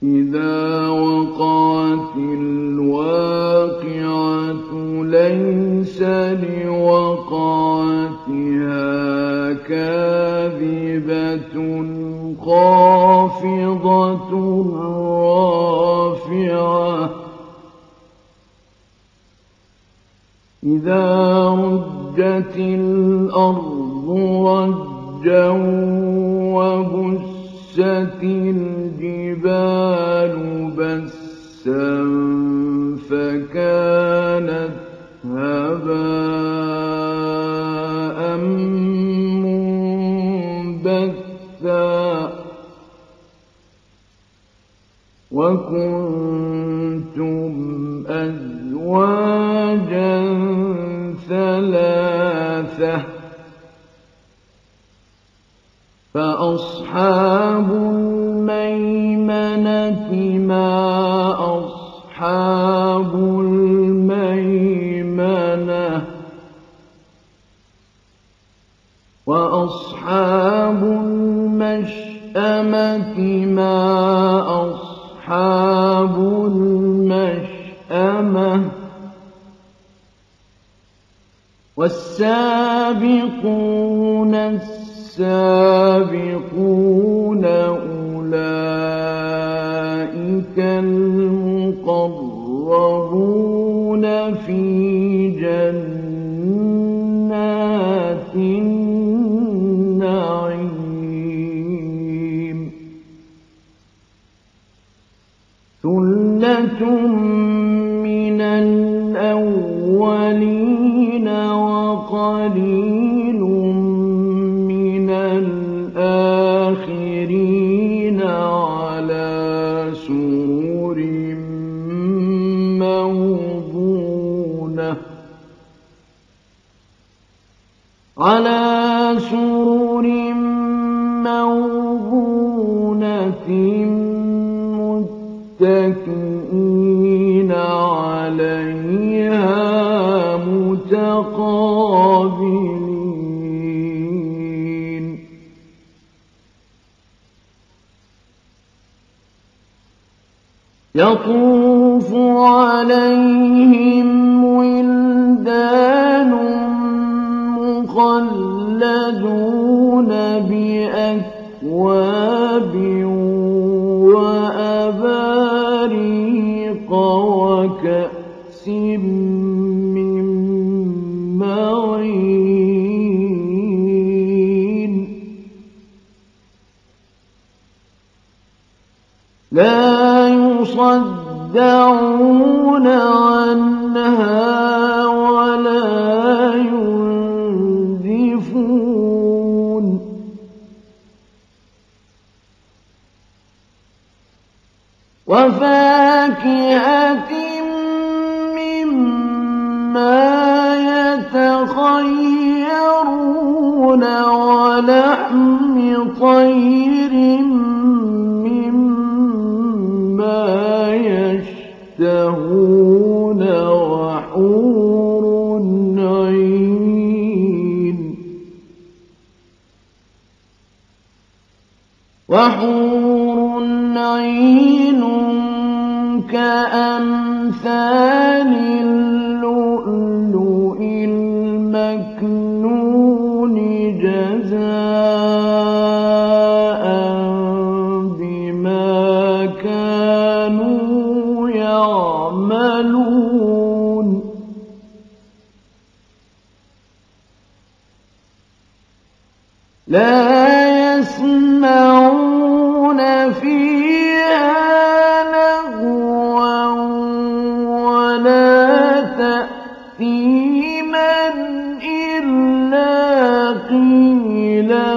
إذا وقعت الواقعة ليس لوقعتها كاذبة خافضة رافعة إذا رجت الأرض رجا وبست الجبال بسا فكانت هباء منبثا وكنتم أزواجا ثلاثة فأصحاب الميمنة ما أصحاب الميمنة وأصحاب المشأمة ما أصحاب المشأمة والسابقون السابقون أولئك المقربون في جنات النعيم ثلة من الأولين وقليل من الآخرين على سرر موضونة متكئين عليها متقابلين يطوف عليهم ولدان مخلدون بأكواب وأباريق وكأس من معين لا يصدعون عنها ولا ينزفون وفاكهة مما يتخيرون ولحم طير مما يشتهون وحور عين كأمثال اللؤلؤ المكنون جزاء بما كانوا يعملون لا يسمعون فيها لغوا ولا تأثيما إلا قيلا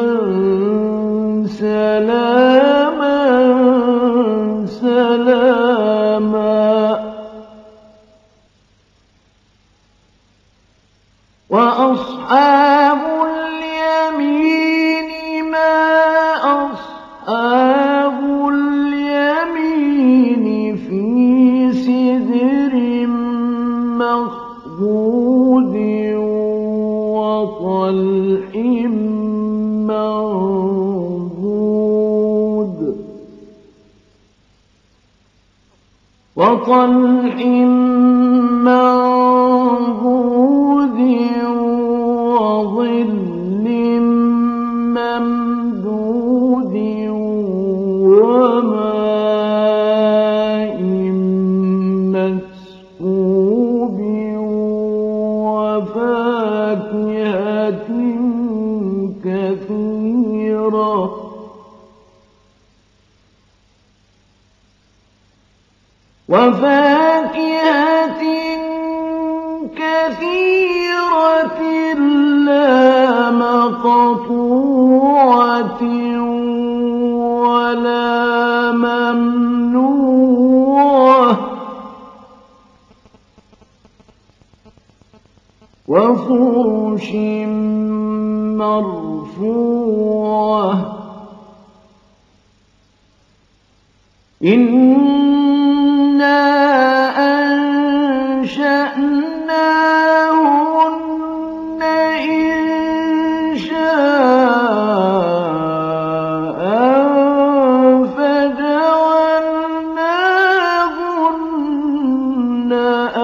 سلاما سلاما وأصحاب اليمين ما أصحاب اليمين وطلح منضود وظل ممدود وماء مسكوب وفاكهة كثيرة لا مقطوعة ولا ممنوعة وفرش مرفوعة إنا أنشأناهن إنشاء فجعلناهن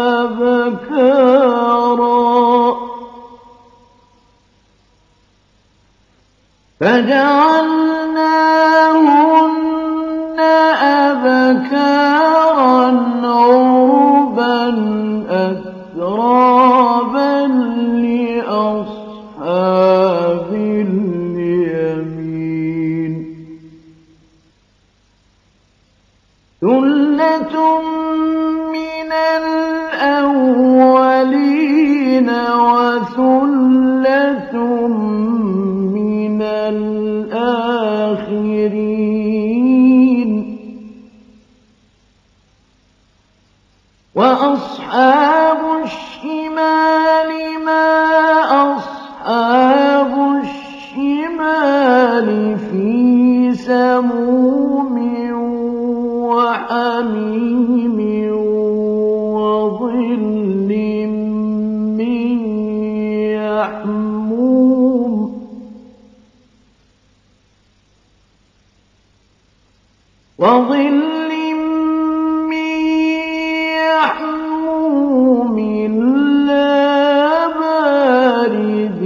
أبكارا عربا أترابا لأصحاب اليمين ثلة من الأولين وثلة من الآخرين وأصحاب الشمال ما أصحاب الشمال في سموم وحميم وظل من يحموم لا بارد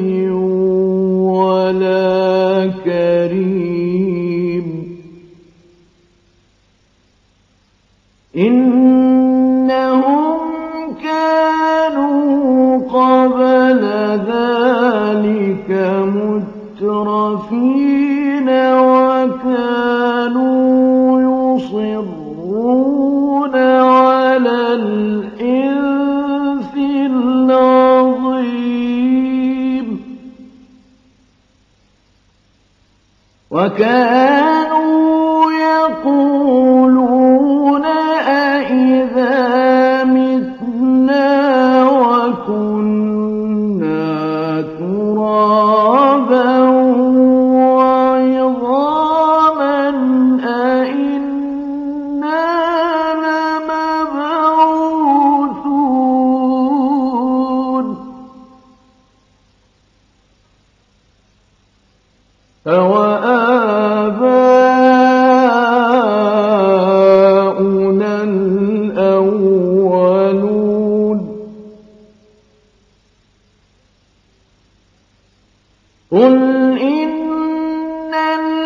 ولا كريم إنهم كانوا قبل ذلك مترفين وكانوا يصرون على الحنث العظيم وكانوا يقولون أئذا متنا وكنا ترابا وعظاما أئنا لمبعوثون أَوَآبَاؤُنَا الْأَوَّلُونَ قُلْ إِنَّ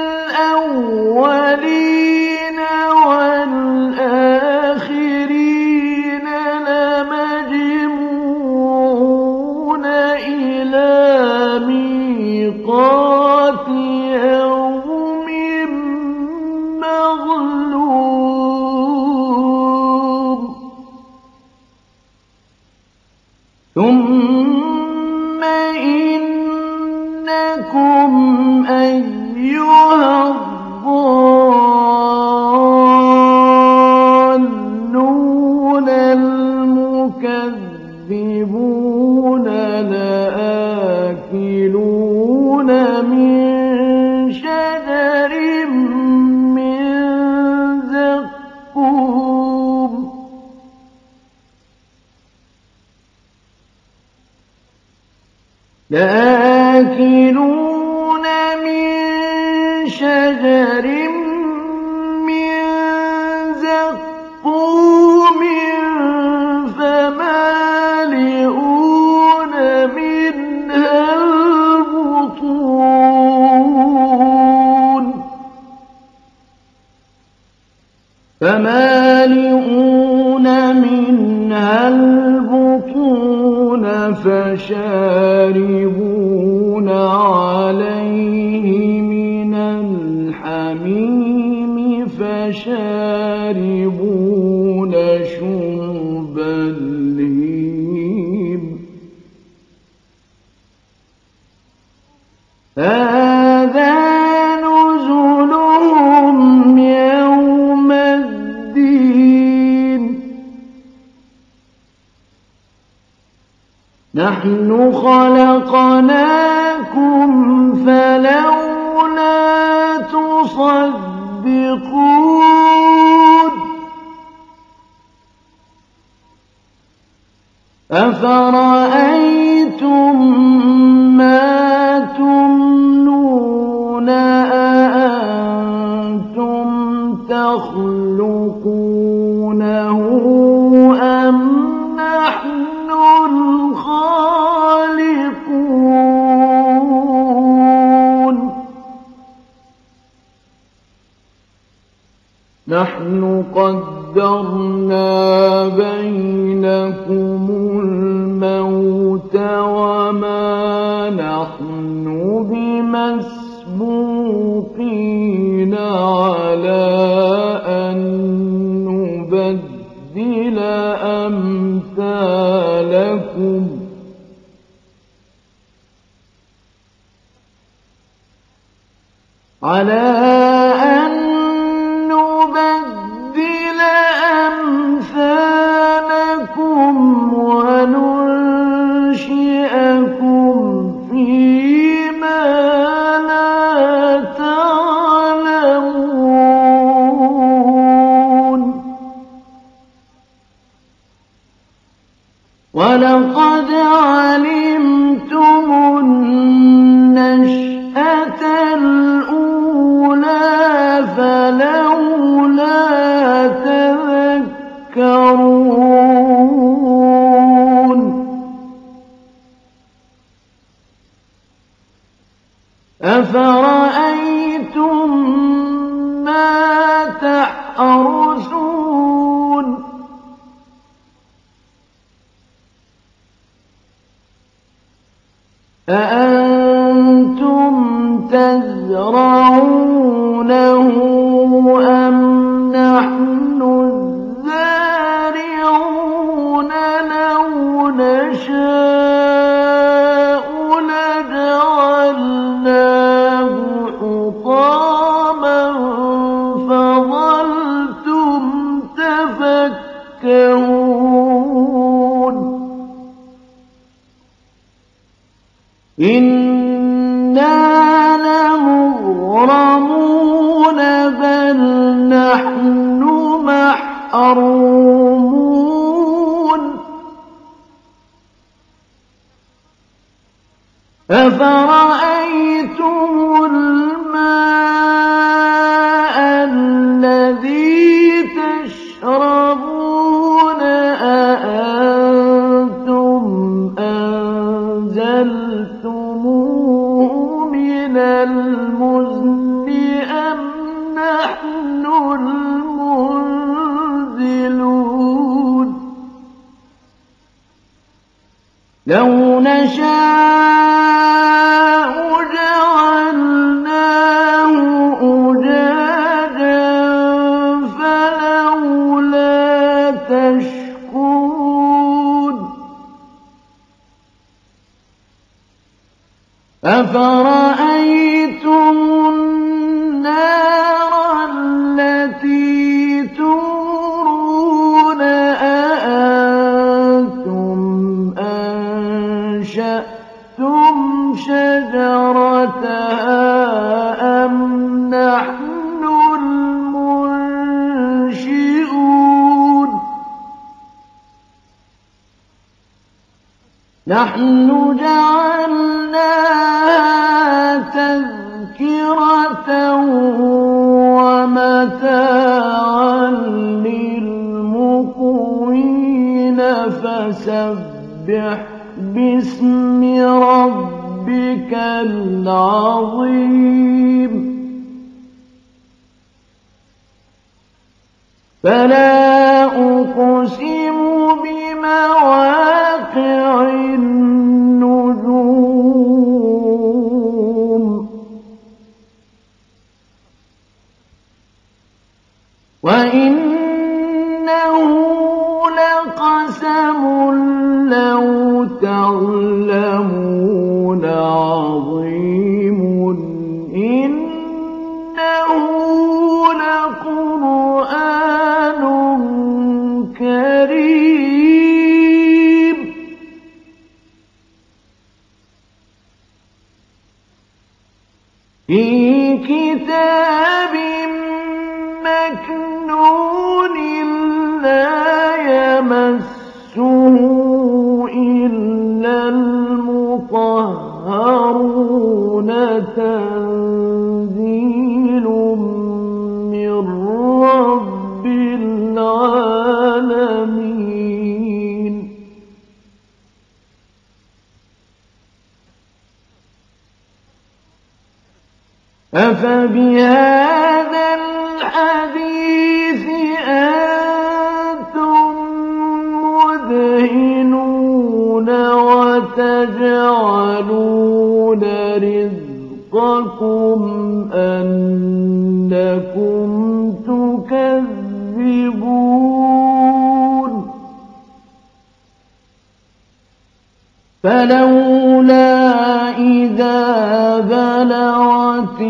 الْأَوَّلِينَ وَالْآخِرِينَ لَمَجْمُوعُونَ إِلَى مِيقَاتِ يَوْمٍ مَّعْلُومٍ ثُمَّ إِنَّكُمْ أَيُّهَا الضَّالُّونَ المكذبون لآكلون من شجر من زقوم لآكلون من شجر من زقوم فمالئون منها البطون فشاربون عليه من الحميم فشاربون شرب الهيم هذا نزلهم يوم الدين نحن خلقناكم فلولا تصدقون أفرأيتم ما تمنون أأنتم تخلقونه أم نحن الخالقون نحن قدرنا بينكم الموت وما نحن بمسبوقين على أن نبدل أمثالكم على أن نبدل أمثالكم وننشئكم فيما لا تعلمون ولقد علمتم النشأة الأولى فلولا تذكرون أفرأيتم ما تحرثون أأنتم تزرعونه أم نحن الزارعون لو نشاء لجعلناه حطاما فظلتم تفكهون إنا لمغرمون بل نحن محرومون أفرأيتم الماء الذي تشربون أأنتم أنزلتموه من المزن أم نحن المنزلون لو نشاء جعلناه أجاجا فلولا تشكرون أفرأيتم النار التي تورون أأنتم أنشأتم شجرتها أم نحن المنشئون نحن جعلناها تذكرة ومتاعا للمقوين فسبح باسم ربك العظيم فلا أقسم بمواقع النجوم وإنه لقسم لو تعلمون عظيم إنه لقرآن كريم في كتاب مكنون لا يمسه إلا المطهرون تنزيل من رب العالمين أفبهذا الحديث أنتم مدهنون وتجعلون رزقكم أنكم تكذبون فلولا إذا بلغت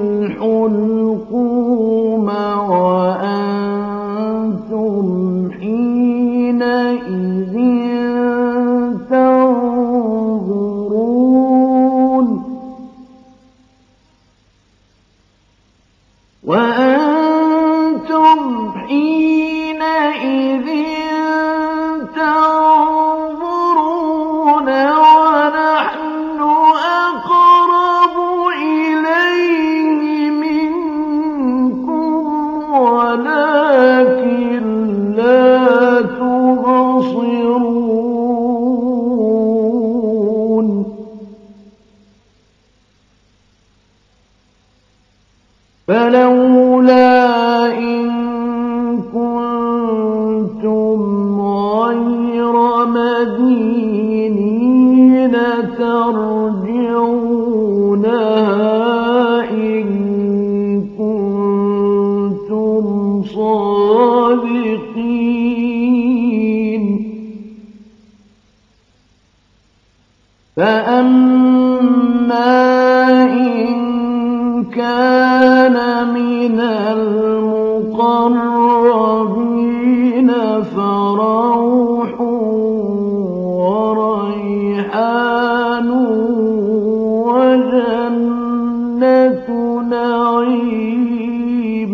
الحلقوم وأنتم حينئذ تنظرون ونحن أقرب إليه منكم ولكن لا تبصرون فلولا إن كنتم غير مدينين ترجعونها إن كنتم صادقين فأما إن كان من المقربين فروح وريحان وجنة نعيم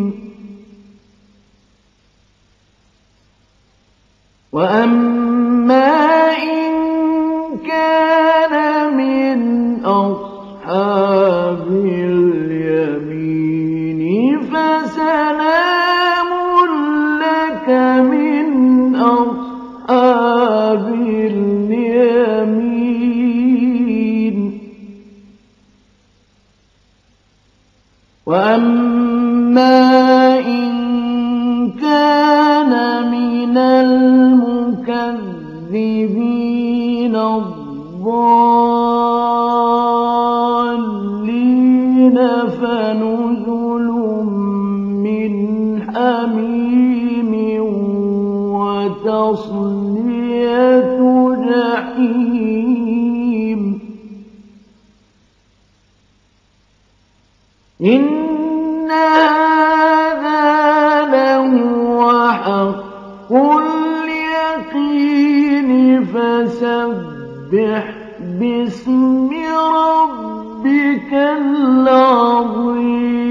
وأما إن كان من أصحاب اليمين فسلام لك من أصحاب اليمين وأما إن كان من المكذبين الضالين فنزل من حميم وتصلية جحيم إن هذا لهو حق اليقين فسبح باسم ربك العظيم